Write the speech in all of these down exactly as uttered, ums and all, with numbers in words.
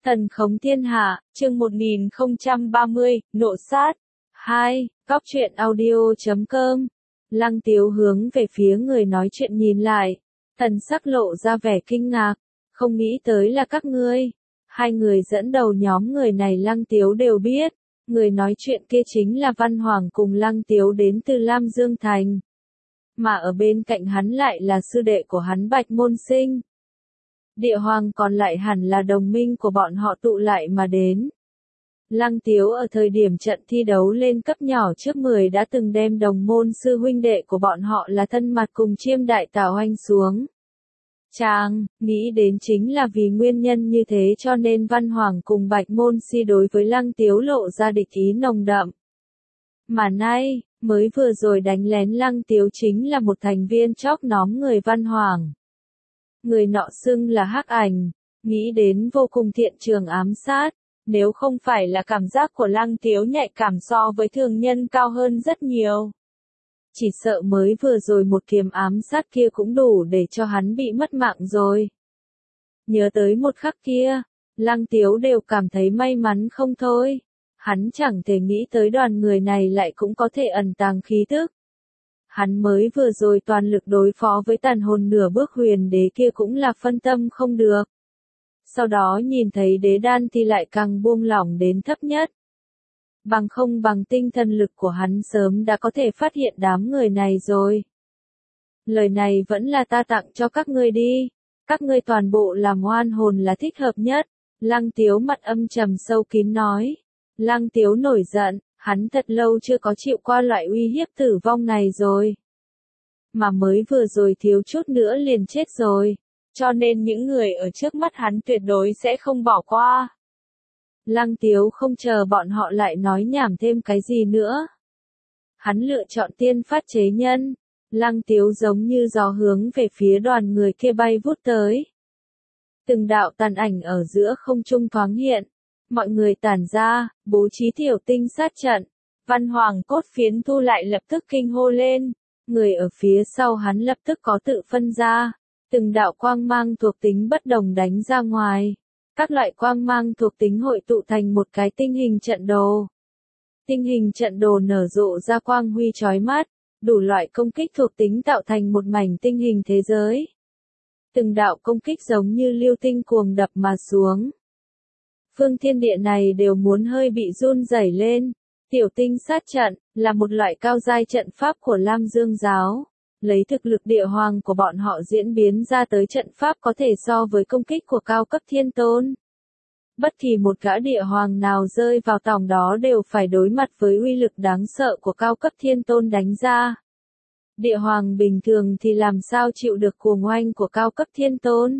Thần khống thiên hạ, chương một nghìn không trăm ba mươi, nộ sát. hai. Góc truyện audio chấm com. Lăng Tiếu hướng về phía người nói chuyện nhìn lại. Thần sắc lộ ra vẻ kinh ngạc. Không nghĩ tới là các ngươi. Hai người dẫn đầu nhóm người này Lăng Tiếu đều biết. Người nói chuyện kia chính là Văn Hoàng cùng Lăng Tiếu đến từ Lam Dương Thành. Mà ở bên cạnh hắn lại là sư đệ của hắn Bạch Môn Sinh. Địa Hoàng còn lại hẳn là đồng minh của bọn họ tụ lại mà đến. Lăng Tiếu ở thời điểm trận thi đấu lên cấp nhỏ trước mười đã từng đem đồng môn sư huynh đệ của bọn họ là Thân Mặt cùng Chiêm Đại Tảo oanh xuống. Chàng, nghĩ đến chính là vì nguyên nhân như thế cho nên Văn Hoàng cùng Bạch Môn Si đối với Lăng Tiếu lộ ra địch ý nồng đậm. Mà nay, mới vừa rồi đánh lén Lăng Tiếu chính là một thành viên chóp nhóm người Văn Hoàng. Người nọ xưng là Hắc Ảnh, nghĩ đến vô cùng thiện trường ám sát, nếu không phải là cảm giác của Lăng Tiếu nhạy cảm so với thường nhân cao hơn rất nhiều. Chỉ sợ mới vừa rồi một kiếm ám sát kia cũng đủ để cho hắn bị mất mạng rồi. Nhớ tới một khắc kia, Lăng Tiếu đều cảm thấy may mắn không thôi. Hắn chẳng thể nghĩ tới đoàn người này lại cũng có thể ẩn tàng khí tức. Hắn mới vừa rồi toàn lực đối phó với tàn hồn nửa bước huyền đế kia cũng là phân tâm không được. Sau đó nhìn thấy đế đan thì lại càng buông lỏng đến thấp nhất. Bằng không bằng tinh thần lực của hắn sớm đã có thể phát hiện đám người này rồi. Lời này vẫn là ta tặng cho các ngươi đi. Các ngươi toàn bộ làm oan hồn là thích hợp nhất. Lăng Tiếu mặt âm trầm sâu kín nói. Lăng Tiếu nổi giận. Hắn thật lâu chưa có chịu qua loại uy hiếp tử vong này rồi. Mà mới vừa rồi thiếu chút nữa liền chết rồi. Cho nên những người ở trước mắt hắn tuyệt đối sẽ không bỏ qua. Lăng Tiếu không chờ bọn họ lại nói nhảm thêm cái gì nữa. Hắn lựa chọn tiên phát chế nhân. Lăng Tiếu giống như gió hướng về phía đoàn người kia bay vút tới. Từng đạo tàn ảnh ở giữa không trung thoáng hiện. Mọi người tản ra, bố trí tiểu tinh sát trận. Văn Hoàng cốt phiến thu lại lập tức kinh hô lên. Người ở phía sau hắn lập tức có tự phân ra. Từng đạo quang mang thuộc tính bất đồng đánh ra ngoài. Các loại quang mang thuộc tính hội tụ thành một cái tinh hình trận đồ. Tinh hình trận đồ nở rộ ra quang huy chói mắt. Đủ loại công kích thuộc tính tạo thành một mảnh tinh hình thế giới. Từng đạo công kích giống như lưu tinh cuồng đập mà xuống. Phương thiên địa này đều muốn hơi bị run rẩy lên. Tiểu tinh sát trận, là một loại cao giai trận pháp của Lam Dương giáo. Lấy thực lực địa hoàng của bọn họ diễn biến ra tới trận pháp có thể so với công kích của cao cấp thiên tôn. Bất kỳ một gã địa hoàng nào rơi vào tòng đó đều phải đối mặt với uy lực đáng sợ của cao cấp thiên tôn đánh ra. Địa hoàng bình thường thì làm sao chịu được cuồng oanh của cao cấp thiên tôn.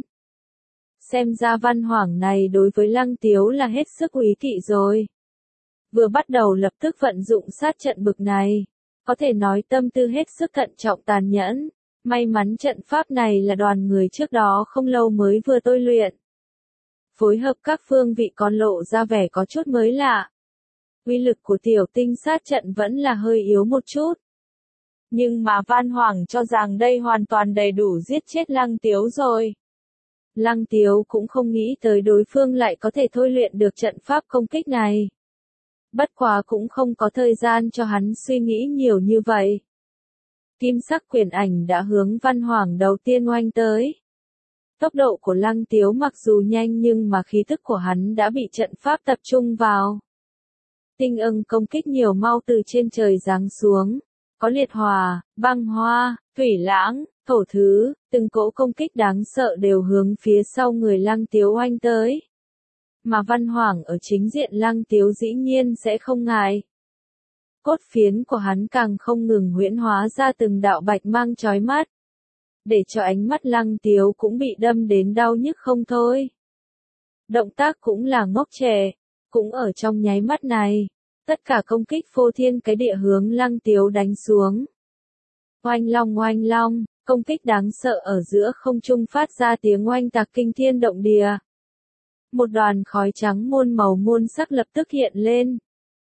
Xem ra Văn Hoàng này đối với Lăng Tiếu là hết sức úy kỵ rồi. Vừa bắt đầu lập tức vận dụng sát trận bực này. Có thể nói tâm tư hết sức thận trọng tàn nhẫn. May mắn trận pháp này là đoàn người trước đó không lâu mới vừa tôi luyện. Phối hợp các phương vị còn lộ ra vẻ có chút mới lạ. Uy lực của tiểu tinh sát trận vẫn là hơi yếu một chút. Nhưng mà Văn Hoàng cho rằng đây hoàn toàn đầy đủ giết chết Lăng Tiếu rồi. Lăng Tiếu cũng không nghĩ tới đối phương lại có thể thôi luyện được trận pháp công kích này. Bất quá cũng không có thời gian cho hắn suy nghĩ nhiều như vậy. Kim sắc quyền ảnh đã hướng Văn Hoàng đầu tiên oanh tới. Tốc độ của Lăng Tiếu mặc dù nhanh nhưng mà khí tức của hắn đã bị trận pháp tập trung vào. Tinh ưng công kích nhiều mau từ trên trời giáng xuống. Có liệt hỏa, băng hoa, thủy lãng, thổ thứ, từng cỗ công kích đáng sợ đều hướng phía sau người Lăng Tiếu oanh tới. Mà Văn Hoàng ở chính diện Lăng Tiếu dĩ nhiên sẽ không ngại. Cốt phiến của hắn càng không ngừng huyễn hóa ra từng đạo bạch mang chói mắt. Để cho ánh mắt Lăng Tiếu cũng bị đâm đến đau nhức không thôi. Động tác cũng là ngốc trẻ, cũng ở trong nháy mắt này. Tất cả công kích phô thiên cái địa hướng Lăng Tiếu đánh xuống. Oanh long oanh long, công kích đáng sợ ở giữa không trung phát ra tiếng oanh tạc kinh thiên động địa. Một đoàn khói trắng muôn màu muôn sắc lập tức hiện lên.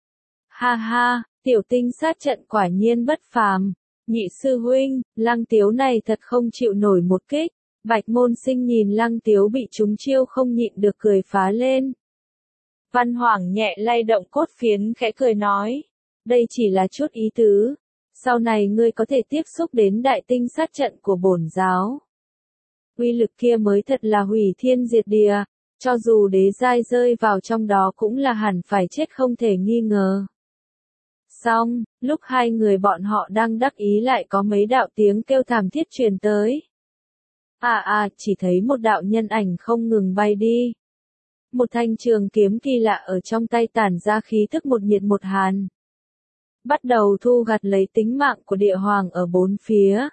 Ha ha, tiểu tinh sát trận quả nhiên bất phàm. Nhị sư huynh, Lăng Tiếu này thật không chịu nổi một kích. Bạch Môn Sinh nhìn Lăng Tiếu bị trúng chiêu không nhịn được cười phá lên. Văn Hoàng nhẹ lay động cốt phiến khẽ cười nói. Đây chỉ là chút ý tứ. Sau này ngươi có thể tiếp xúc đến đại tinh sát trận của bổn giáo. Uy lực kia mới thật là hủy thiên diệt địa. Cho dù đế giai rơi vào trong đó cũng là hẳn phải chết không thể nghi ngờ. Xong, lúc hai người bọn họ đang đắc ý lại có mấy đạo tiếng kêu thảm thiết truyền tới. À à, chỉ thấy một đạo nhân ảnh không ngừng bay đi. Một thanh trường kiếm kỳ lạ ở trong tay tản ra khí tức một nhiệt một hàn. Bắt đầu thu gặt lấy tính mạng của địa hoàng ở bốn phía.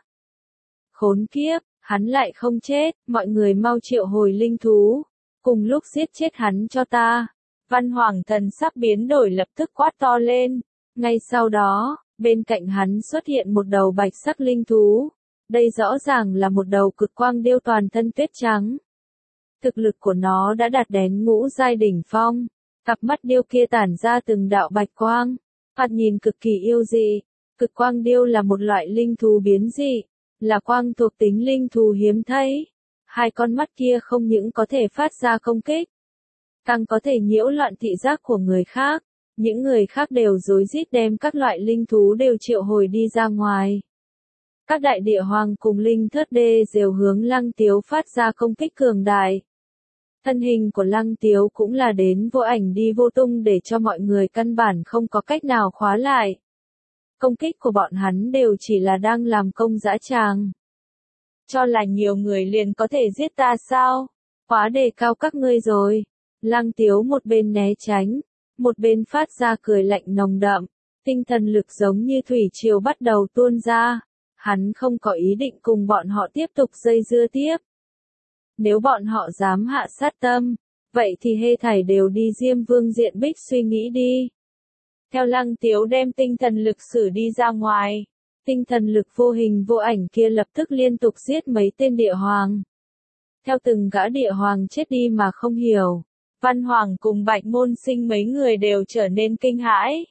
Khốn kiếp, hắn lại không chết, mọi người mau triệu hồi linh thú. Cùng lúc giết chết hắn cho ta. Văn Hoàng thần sắc biến đổi lập tức quát to lên. Ngay sau đó, bên cạnh hắn xuất hiện một đầu bạch sắc linh thú. Đây rõ ràng là một đầu cực quang điêu toàn thân tuyết trắng. Thực lực của nó đã đạt đến ngũ giai đỉnh phong. Cặp mắt điêu kia tản ra từng đạo bạch quang. Thoạt nhìn cực kỳ yêu dị. Cực quang điêu là một loại linh thú biến dị. Là quang thuộc tính linh thú hiếm thấy. Hai con mắt kia không những có thể phát ra công kích, càng có thể nhiễu loạn thị giác của người khác. Những người khác đều rối rít đem các loại linh thú đều triệu hồi đi ra ngoài. Các đại địa hoàng cùng linh thớt đê đều hướng Lăng Tiếu phát ra công kích cường đại. Thân hình của Lăng Tiếu cũng là đến vô ảnh đi vô tung để cho mọi người căn bản không có cách nào khóa lại. Công kích của bọn hắn đều chỉ là đang làm công dã tràng. Cho là nhiều người liền có thể giết ta sao? Quá đề cao các ngươi rồi. Lăng Tiếu một bên né tránh, một bên phát ra cười lạnh nồng đậm. Tinh thần lực giống như thủy triều bắt đầu tuôn ra. Hắn không có ý định cùng bọn họ tiếp tục dây dưa tiếp. Nếu bọn họ dám hạ sát tâm, vậy thì hê thảy đều đi Diêm Vương diện bích suy nghĩ đi. Theo Lăng Tiếu đem tinh thần lực sử đi ra ngoài. Tinh thần lực vô hình vô ảnh kia lập tức liên tục giết mấy tên địa hoàng. Theo từng gã địa hoàng chết đi mà không hiểu, Văn Hoàng cùng Bạch Môn Sinh mấy người đều trở nên kinh hãi.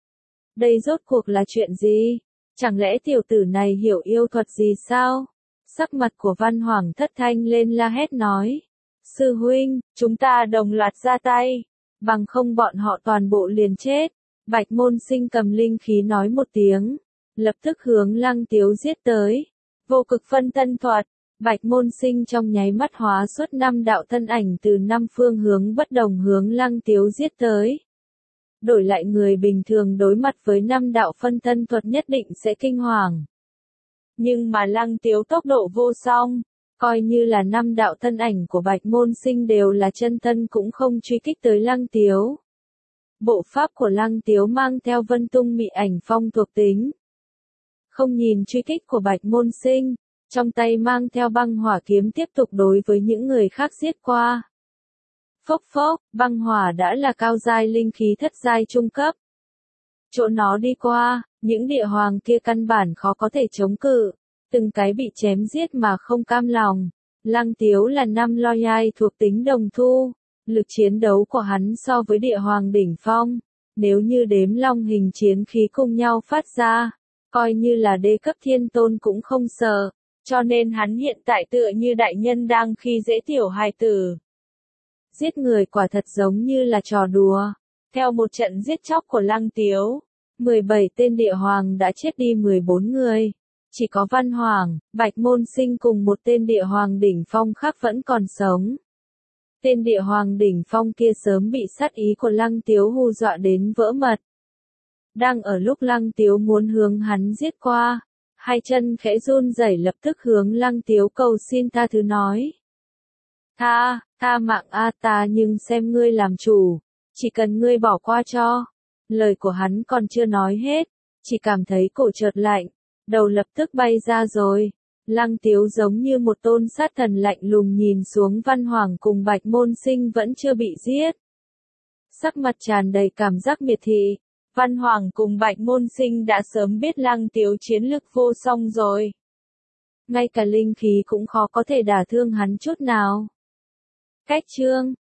Đây rốt cuộc là chuyện gì? Chẳng lẽ tiểu tử này hiểu yêu thuật gì sao? Sắc mặt của Văn Hoàng thất thanh lên la hét nói. Sư huynh, chúng ta đồng loạt ra tay. Bằng không bọn họ toàn bộ liền chết. Bạch Môn Sinh cầm linh khí nói một tiếng. Lập tức hướng Lăng Tiếu giết tới. Vô cực phân thân thuật. Bạch Môn Sinh trong nháy mắt hóa xuất năm đạo thân ảnh từ năm phương hướng bất đồng hướng Lăng Tiếu giết tới. Đổi lại người bình thường đối mặt với năm đạo phân thân thuật nhất định sẽ kinh hoàng. Nhưng mà Lăng Tiếu tốc độ vô song, coi như là năm đạo thân ảnh của Bạch Môn Sinh đều là chân thân cũng không truy kích tới Lăng Tiếu. Bộ pháp của Lăng Tiếu mang theo vân tung mị ảnh phong thuộc tính. Không nhìn truy kích của Bạch Môn Sinh, trong tay mang theo băng hỏa kiếm tiếp tục đối với những người khác giết qua. Phốc phốc, băng hỏa đã là cao giai linh khí thất giai trung cấp. Chỗ nó đi qua, những địa hoàng kia căn bản khó có thể chống cự, từng cái bị chém giết mà không cam lòng. Lăng Tiếu là năm loyai thuộc tính đồng thu, lực chiến đấu của hắn so với địa hoàng đỉnh phong, nếu như đếm long hình chiến khí cùng nhau phát ra, coi như là đế cấp thiên tôn cũng không sợ, cho nên hắn hiện tại tựa như đại nhân đang khi dễ tiểu hài tử. Giết người quả thật giống như là trò đùa. Theo một trận giết chóc của Lăng Tiếu, mười bảy tên địa hoàng đã chết đi mười bốn người. Chỉ có Văn Hoàng, Bạch Môn Sinh cùng một tên địa hoàng đỉnh phong khác vẫn còn sống. Tên địa hoàng đỉnh phong kia sớm bị sát ý của Lăng Tiếu hù dọa đến vỡ mật. Đang ở lúc Lăng Tiếu muốn hướng hắn giết qua, hai chân khẽ run rẩy lập tức hướng Lăng Tiếu cầu xin tha thứ nói. Tha, tha mạng a ta nhưng xem ngươi làm chủ, chỉ cần ngươi bỏ qua cho. Lời của hắn còn chưa nói hết, chỉ cảm thấy cổ chợt lạnh, đầu lập tức bay ra rồi. Lăng Tiếu giống như một tôn sát thần lạnh lùng nhìn xuống Văn Hoàng cùng Bạch Môn Sinh vẫn chưa bị giết. Sắc mặt tràn đầy cảm giác miệt thị, Văn Hoàng cùng Bạch Môn Sinh đã sớm biết Lăng Tiếu chiến lực vô song rồi. Ngay cả linh khí cũng khó có thể đả thương hắn chút nào. Cách chương